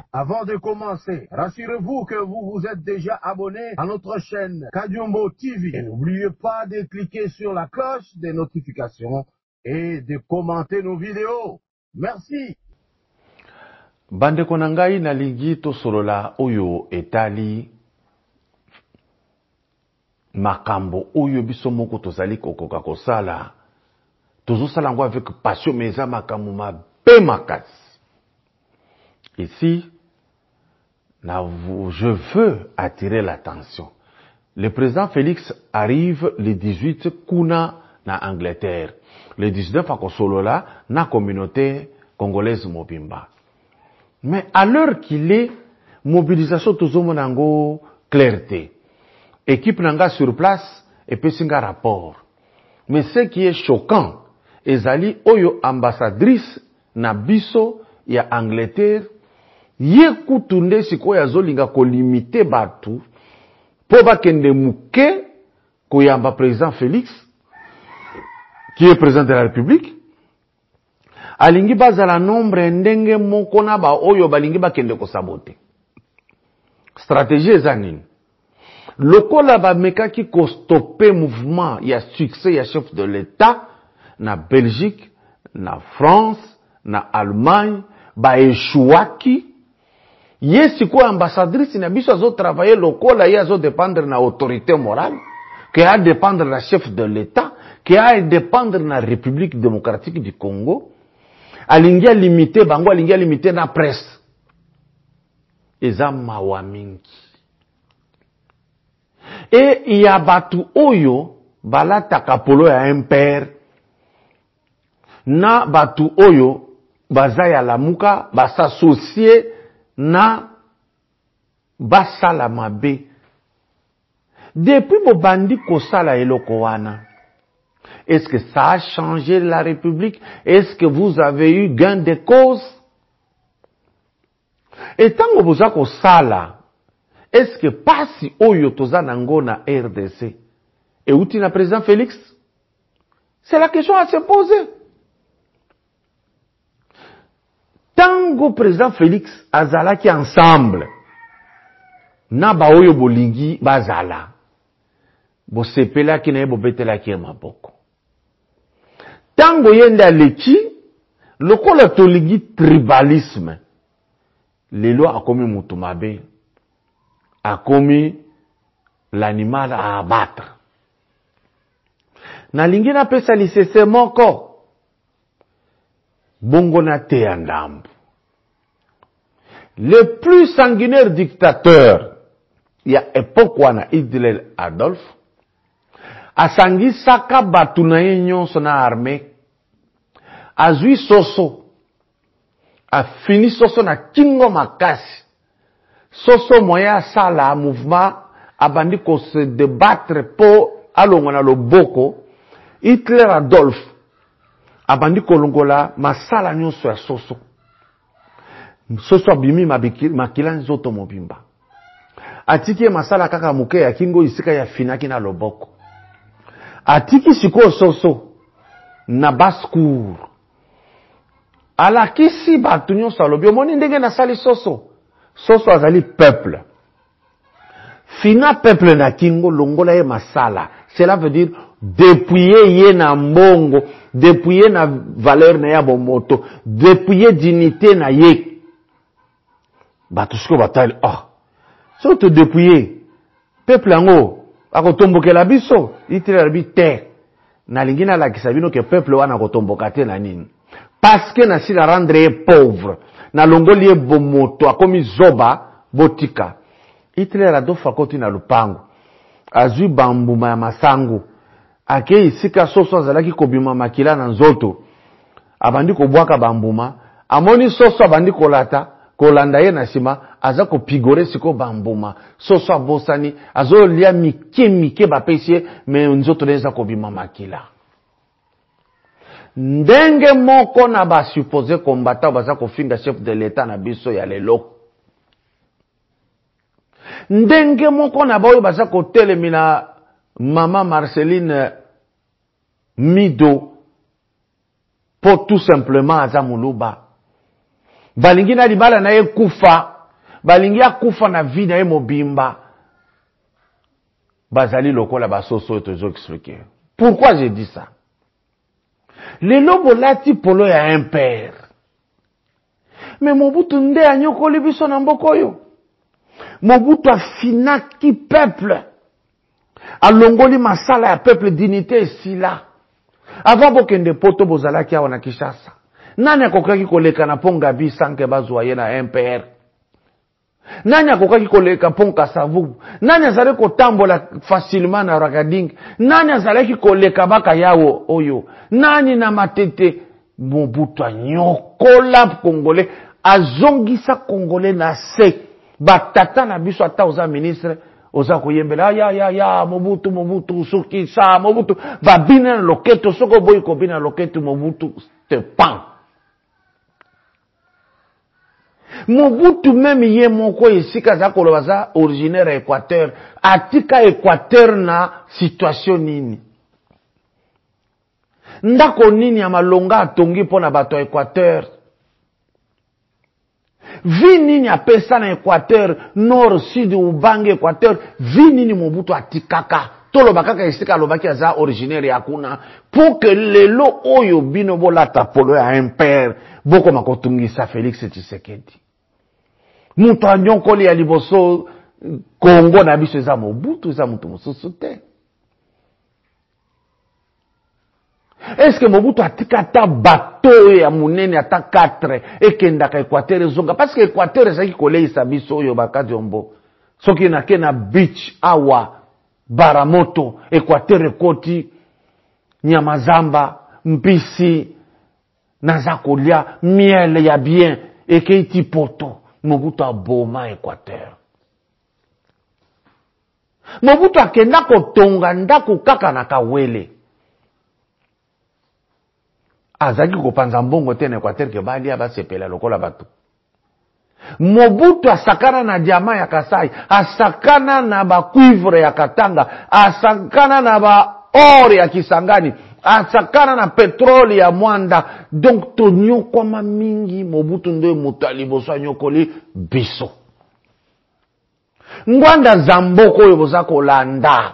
Avant de commencer, rassurez-vous que vous vous êtes déjà abonné à notre chaîne Kadiombo TV. Et n'oubliez pas de cliquer sur la cloche des notifications et de commenter nos vidéos. Merci. Bande konangai na lingi to solola oyo etali makambo oyo biso moko tozali kokoka kosala. Tozosala ngo avec passion meza makambo mabe makasi. Ici, je veux attirer l'attention. Le président Félix arrive le 18 kuna na Angleterre. Le 19 à Kosolola na communauté congolaise mobimba. Mais à l'heure qu'il est, mobilisation tozomo nango clarté. Équipe nanga sur place et puis singa rapport. Mais ce qui est choquant, ezali oyo ambassadrice na biso ya Angleterre ye kutunde sikoya zolinga ko limiter batu po bakende muke koyamba président Félix qui est président de la République. Alingi bazala nombre ndenge moko na ba oyo balingi bakende ko saboter. Stratégie ezanini. Lokola ba mekaki ko stopper mouvement ya succès ya chef de l'État na Belgique, na France, na Allemagne, ba échouaki. Yesi ko ambassadrice na biso azo travailler lokola ya azo dépendre na autorité morale, que a dépendre na chef de l'État, que a dépendre na République démocratique du Congo. Alingia limité bango alingia limité na presse. Eza mawa mingi. Et il y a batu oyo balata kapolo ya impère na batu oyo bazaya lamuka basasocier na basala mabe. Depuis bobandi kosala eloko wana, est-ce que ça a changé la République? Est-ce que vous avez eu gain de cause? Et tant que vous avez sala, est-ce que pasi oyo toza nango na RDC et outi na président Félix? C'est la question à se poser. Tango président Félix azala ki ensemble na ba oyo bolingi bazala bo sepela ki na bo betela ki maboko. Tango yende aleki lokola tolingi tribalisme lelo akomi mutu mabe, akomi l'animal à abattre. Na lingi na pesa lisese moko bongo na te andambu. Le plus sanguinaire dictateur ya époque wana Hitler Adolf asangi saka batu na ye nyonso na armée, azui soso, afini soso na kingo makasi, soso moya sala mouvement abandi ko se débattre po alongo na loboko. Hitler Adolf abandi ko longola masala nyonso ya soso. Soso abimi makila nzoto mobimba. Atiki masala kaka muke ya kingo isika ya finaki na loboko. Atiki siko soso na bascour. Alakisi batu nyonso alobi omoni ndenge na sali soso. Soso azali peuple. Fina peuple na kingo longola ye masala. Cela veut dire dépouiller ye na mbongo, dépouiller na valeur na ya bomoto, dépouiller dignité na ye. Batusko batali, so te dépouiller, peuple ango, ako tomboke la biso, iti la bi te, na lingina la kisabino ke peuple wana ko tombokate na nini. Parce que na si la rendre pauvre, na longoli ye bomoto, akomi zoba, botika. Iti la dofa koti na lupango, azui bambuma ya masangu, ake isika soso azalaki kobima makila na nzoto, abandi kobwaka bambuma, amoni soso abandi kolata, kolanda ye na sima, aza ko pigore siko bambuma, soso abosani, azo lia mike bapesye, me nzoto neza kobima makila. Ndenge moko na ba supposé kombata baza kofinga chef de l'État na biso ya lelo. Ndenge moko na baoyo baza kotelemina Mama Marceline Mido pour tout simplement aza muluba. Balingi na libala na ye kufa balingi akufa na vie na ye mobimba bazali lokola basoso oyo tozo expliquer. Pourquoi j'ai dit ça? Lelo bolati polo ya un père. Mais Mobutu nde anyokoli biso na mboka oyo. Mobutu afinaki peuple. Alongoli masala ya peuple dignité esila. Avant bokende poto bozalaki awa na Kinshasa. Nani akokaki koleka na pont Gabi sanke bazwa ye na un père? Nani akokaki koleka pont Kasavubu? Nani azalaki kotambola facilement na Rakading? Nani azalaki koleka baka yawo oyo? Nani na matete? Mobutu anyokola Congolais, azongisa Congolais na se. Batata na biso ata oza ministre, oza koyembela ya Mobutu suki sa Mobutu babina na loketo soko boy ko bina loketo Mobutu te pan. Mobutu même ye moko esika za koloba za originaire Équateur, atika Équateur na situation nini? Ndako nini ya malonga atongi pona bato ya Équateur? Vi nini apesa na Équateur, nord, sud, ubange Équateur, vi nini Mobutu atikaka? Tolo bakaka esika lobaki aza originaire ya kuna, pour que lelo oyo bino bolata polo ya un père, boko makotungisa Félix Tshisekedi. Mutu anyokoli ya liboso Congo na biso eza Mobutu, eza mutu mosusu te. Est-ce que Mobutu atika ta bateau ya munene ata 4 ekendaka Équateur zonga? Parce que Équateur ezaki koleisa biso oyo bakati ombo. Soki na kena beach awa Baramoto, Équateur ekoti nyamazamba, mpisi, naza kolia miel ya bien, ekeiti poto. Mobutu aboma Équateur. Mobutu akenda kotonga ndako kaka na Kawele. Azaki kopanza mbongo te na Équateur ke balia basepela lokola bato. Mobutu asakana na diamant ya Kasai, asakana na ba cuivre ya Katanga, asakana na ba or ya Kisangani, asakana na petrole ya Mwanda. Donc to nyokoma mingi Mobutu nde mutali boso nyokoli biso. Ngwanda zamboko oyo boza kolanda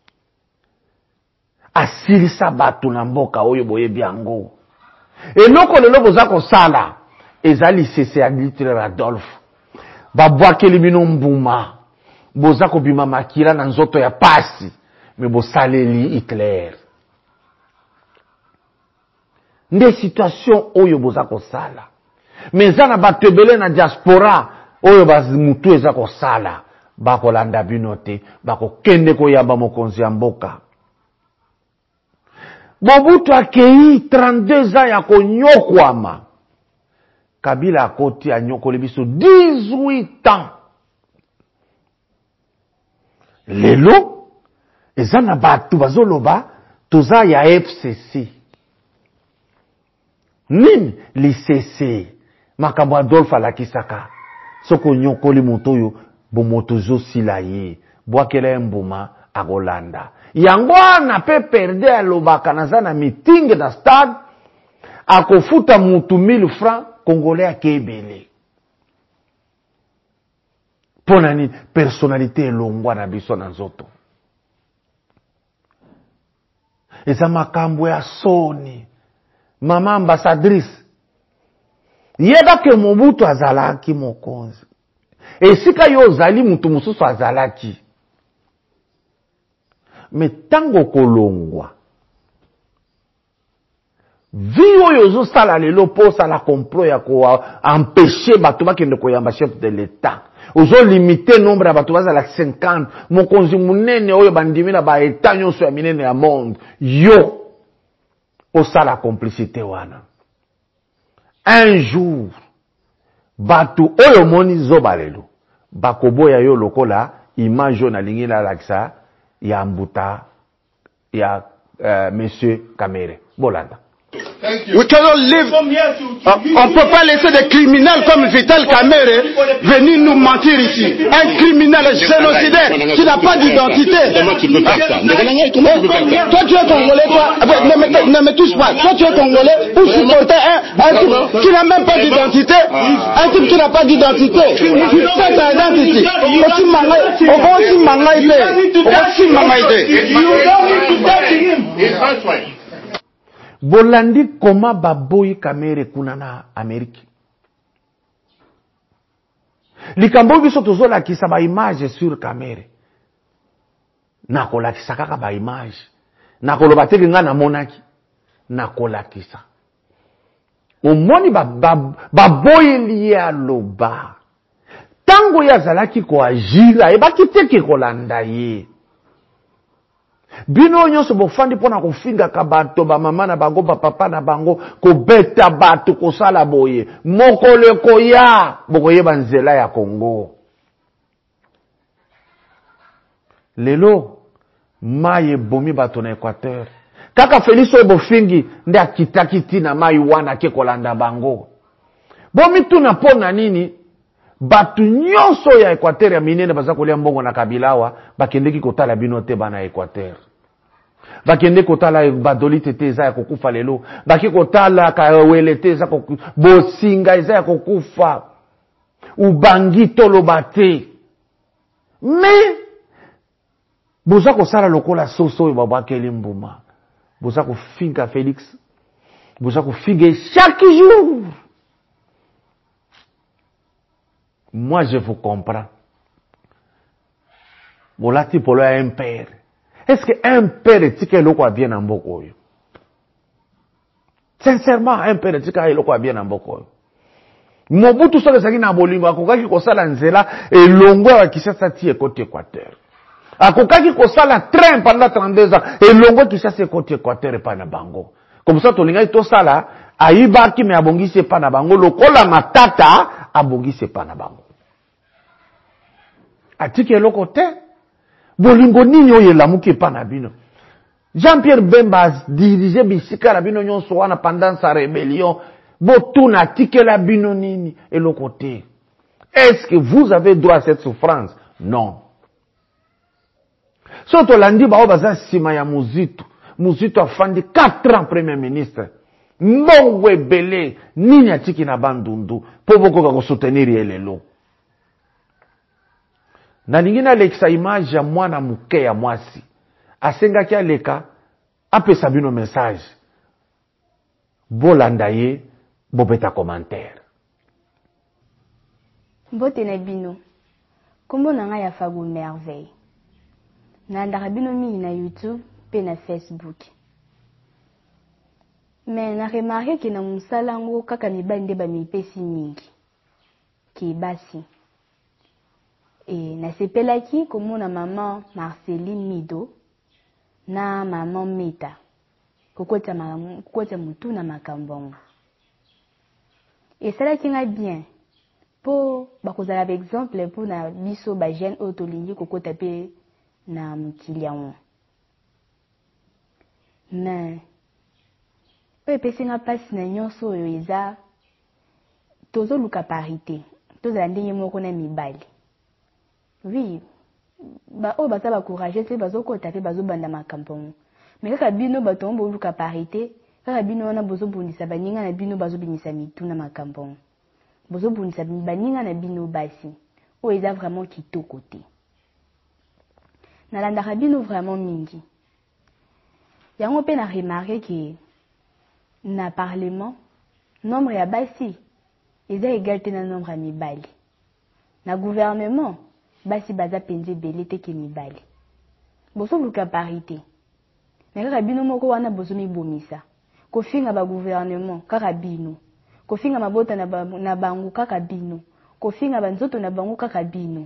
asilisa batu na mboka oyo boyebi yango. Eloko lelo boza kosala ezali sese ya Hitler Adolphe. Babwakeli bino mbuma. Boza kobima makila na nzoto ya pasi. Me bosaleli Hitler. Nde situation oyo boza kosala. Mezana batebele na diaspora oyo bazimutu eza kosala. Bakolanda bino te. Bakokende koyamba mokonzi ya mboka. Mobutu akei 32 ans ya konyokwama. Kabila akoti anyokoli biso 18 ans. Lelo ezana batu bazoloba toza ya FCC. Nini l'ICC makambo Adolphe alakisaka. Soko nyokoli motoyo bomotozo sila ye. Bwakela mbuma agolanda. Yango na pe perde alobaka naza na meeting na stade akofuta mutu 1000 francs Congolais akebele. Pona ni personnalité elongwa na biso na nzoto. Eza makambo ya soni. Mama ambassadrice. Yeba ke Mobutu azalaki mokonzi. Esika yo zali mutu mususu azalaki. Metango kolongwa. Vi oyo zo sala lelo posa la complot ya ko empêcher batu bakende koyamba chef de l'État. Ozo limiter nombre ya batu bazala 50. Mokonzi munene oyo bandimi na ba état nyonso ya minene ya monde. Yo osala complicité wana. Un jour batu oyo moni zoba lelo bakoboya yo lokola image na lingi na laksa ya mbuta ya monsieur Kamere. Bolanda. We cannot live. On ne peut pas laisser des criminels comme Vital Kamerhe venir nous mentir ici. Un criminel génocidaire qui n'a pas d'identité. Comment tu peux faire ça? Toi tu es congolais, toi. Ne me touche pas. Toi tu es congolais pour supporter un type qui n'a même pas d'identité. Un type qui n'a pas d'identité. Tu fais ta identité. Bolandi koma baboyi Kamerhe kuna na Ameriki. Likambo biso tozolakisa ba image sur Kamerhe. Nakolakisa kaka ba image. Nakoloba teke nga namonaki. Nakolakisa. Omoni baboyi liye aloba. Tango ya zalaki ko ajira ebaki teke kolanda ye. Bino nyonso bofandi pona kofinga ka bato ba mama na bango ba papa na bango ko beta bato ko sala boye mokole ko ya bokoye banzela ya Congo. Lelo maye bomi bato na Equateur. Kaka Félix oyo bofingi nde akitakiti na mai wana ke kolanda bango. Bomi tuna pona nini? Batu nyonso ya Equateur ya minene baza kolia mbongo na Kabilawa bakendeki kotala bino te bana Equateur. Bakende kotala badolite te eza ya kokufa lelo. Baki kotala kawele te eza kokufa. Bosinga eza ya kokufa. Ubangi toloba te. Me boza kosala lokola soso oyo babakeli mbuma. Boza kofinga Félix. Boza kofinga chaque jour. Moi, je vous comprends. Bolati polo ya un père. Est-ce que un père est-il loko bien en boko? Sincèrement, un père est-il loko bien en boko? Mobutu soki saki na bolingo akokaki kosala nzela elongo ya Kinshasa ti côté Équateur. Akokaki kosala train pendant 32 ans elongo Kinshasa côté Équateur pa na bango. Comme ça tolinga to sala ayibaki me abongisi pa na bango lokola matata abongisi pa na bango. Atiki eloko te bolingo nini oyo elamuki pa na bino. Jean-Pierre Bemba dirige bisika na bino nyonso wana pendant sa rébellion. Botuna atiki la bino nini eloko te. Est-ce que vous avez droit à cette souffrance? Non. Soto landi ba obaza sima ya Muzitu. Muzitu afandi 4 ans premier ministre. Mbongwe bele nini atiki na bandundu po bokoka ko soutenir elelo. Na ningina lekisa image ya mwana muke ya mwasi. Asenga kia leka apesa bino message. Bolanda ye bobeta commentaire. Mbote na bino. Kombo na nga ya Fago Merveille. Na ndaka bino mingi na YouTube pe na Facebook. Mais na remarqué que na musala ngo kaka mibali nde ba mipesi mingi. Ki basi. Et na sepelaki komona maman Marceline Mido na maman Meta. Kokota mutu na makambongo. Et ça là qui nga bien. Po bakozala ba exemple pour na biso ba jeune otolingi kokota pe na mukili yango. Mais pe pesi nga passe na nyonso oyo eza tozo luka parité. Tozala ndenge moko na mibali. Oui, ba o bata ba courageux te bazo kota pe bazo banda makambongo. Mais kaka bino bato mbo luka parité, kaka bino wana bozo bundisa baninga na bino bazo binisa mitu na makambongo. Bozo bundisa baninga na bino basi. O eza vraiment kitoko te. Na landaka bino vraiment mingi. Yango pe na remarqué que na parlement nombre ya basi eza égalité na nombre ya mibali. Na gouvernement basi baza penze belé te ke mibali. Boso luka parité. Mais kaka bino moko wana bozo mibomisa. Kofinga ba gouvernement kaka bino. Kofinga mabota na bangu kaka bino. Kofinga banzoto na bangu kaka bino.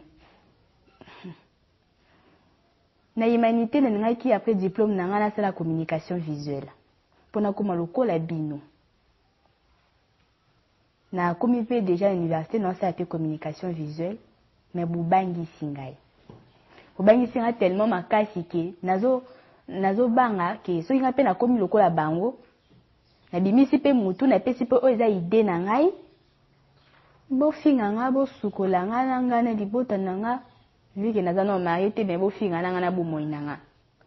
Na humanité na ngaki après diplôme na ngana sala communication visuelle. Pona koma lokola bino. Na komi pe déjà à l'université na sala pe communication visuelle. Mais bubangi singai. Bubangi singa tellement makasi ke nazo banga ke so inga pe na komi lokola bango na bimisi pe mutu na pesi pe oyo eza ide na ngai bofinga nga bosukola nga na nga na libota na nga vu ke naza na marie te me bofinga na nga na bomoi na nga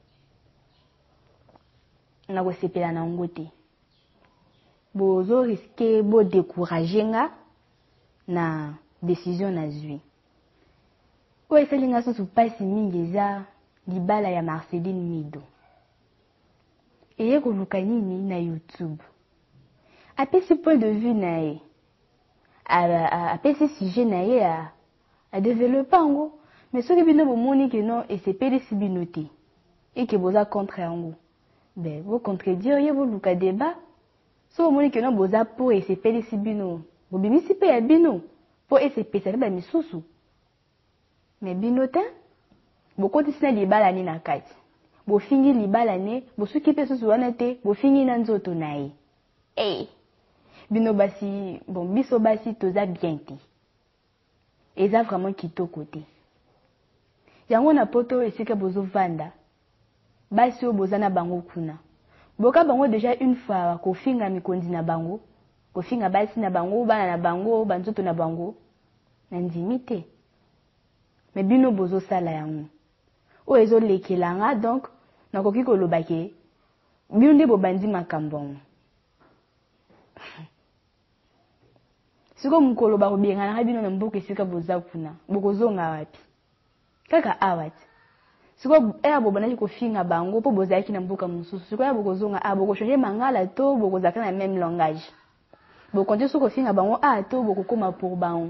na kosepela na ngo te bozo riske bo décourager nga na décision na zwi oyo esali nga susu mpasi mingi eza libala ya Marceline Mido eye koluka nini na YouTube apesi point de vue na ye apesi sujet na ye a développer yango mais soki bino bomoni ke non esepelisi bino te eke boza contre yango ben bo contredire ye boluka débat so bomoni ke non boza pour esepelisi bino bobimisi pe ya bino po esepesa pe bamisusu mais bino te bokotisi na libala ni na kati bofingi libala ne bosuki pe susu wana te bofingi na nzoto na ye bino basi bon biso basi toza bien te eza vraiment kitoko te yango na poto esika bozo vanda basi o boza na bango kuna boka bango déjà une fois kofinga mikondi na bango kofinga basi na bango bana na bango banzoto na bango na ndimi te mais bino bozo sala yango o ezo lekela nga donc nakoki koloba ke bino nde bobandi makambo yango siko mukolo bakobenga na bino na mboka esika boza kuna bokozonga wapi kaka awati siko eya bobandaki kofinga bango po bozalaki na mboka mosusu siko ya bokozonga bokochanger mangala to bokozaka na même langage bokonte soko kofinga bango to bokokoma pour bango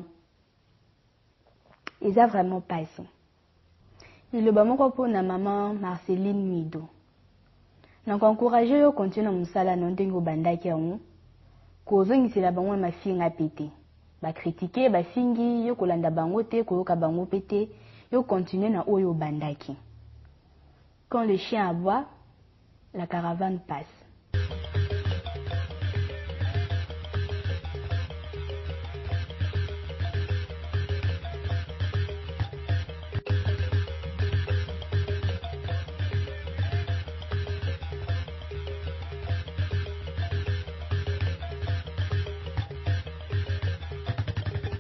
eza vraiment passé liloba moko mpona mama Marceline Mido na encourager yo continuer na musala na ndenge obandaki yango kozongisela bango mafinga pete bacritiquer bafingi yo kolanda bango te koyoka bango pete yo continuer na oyo obandaki quand le chien aboie la caravane passe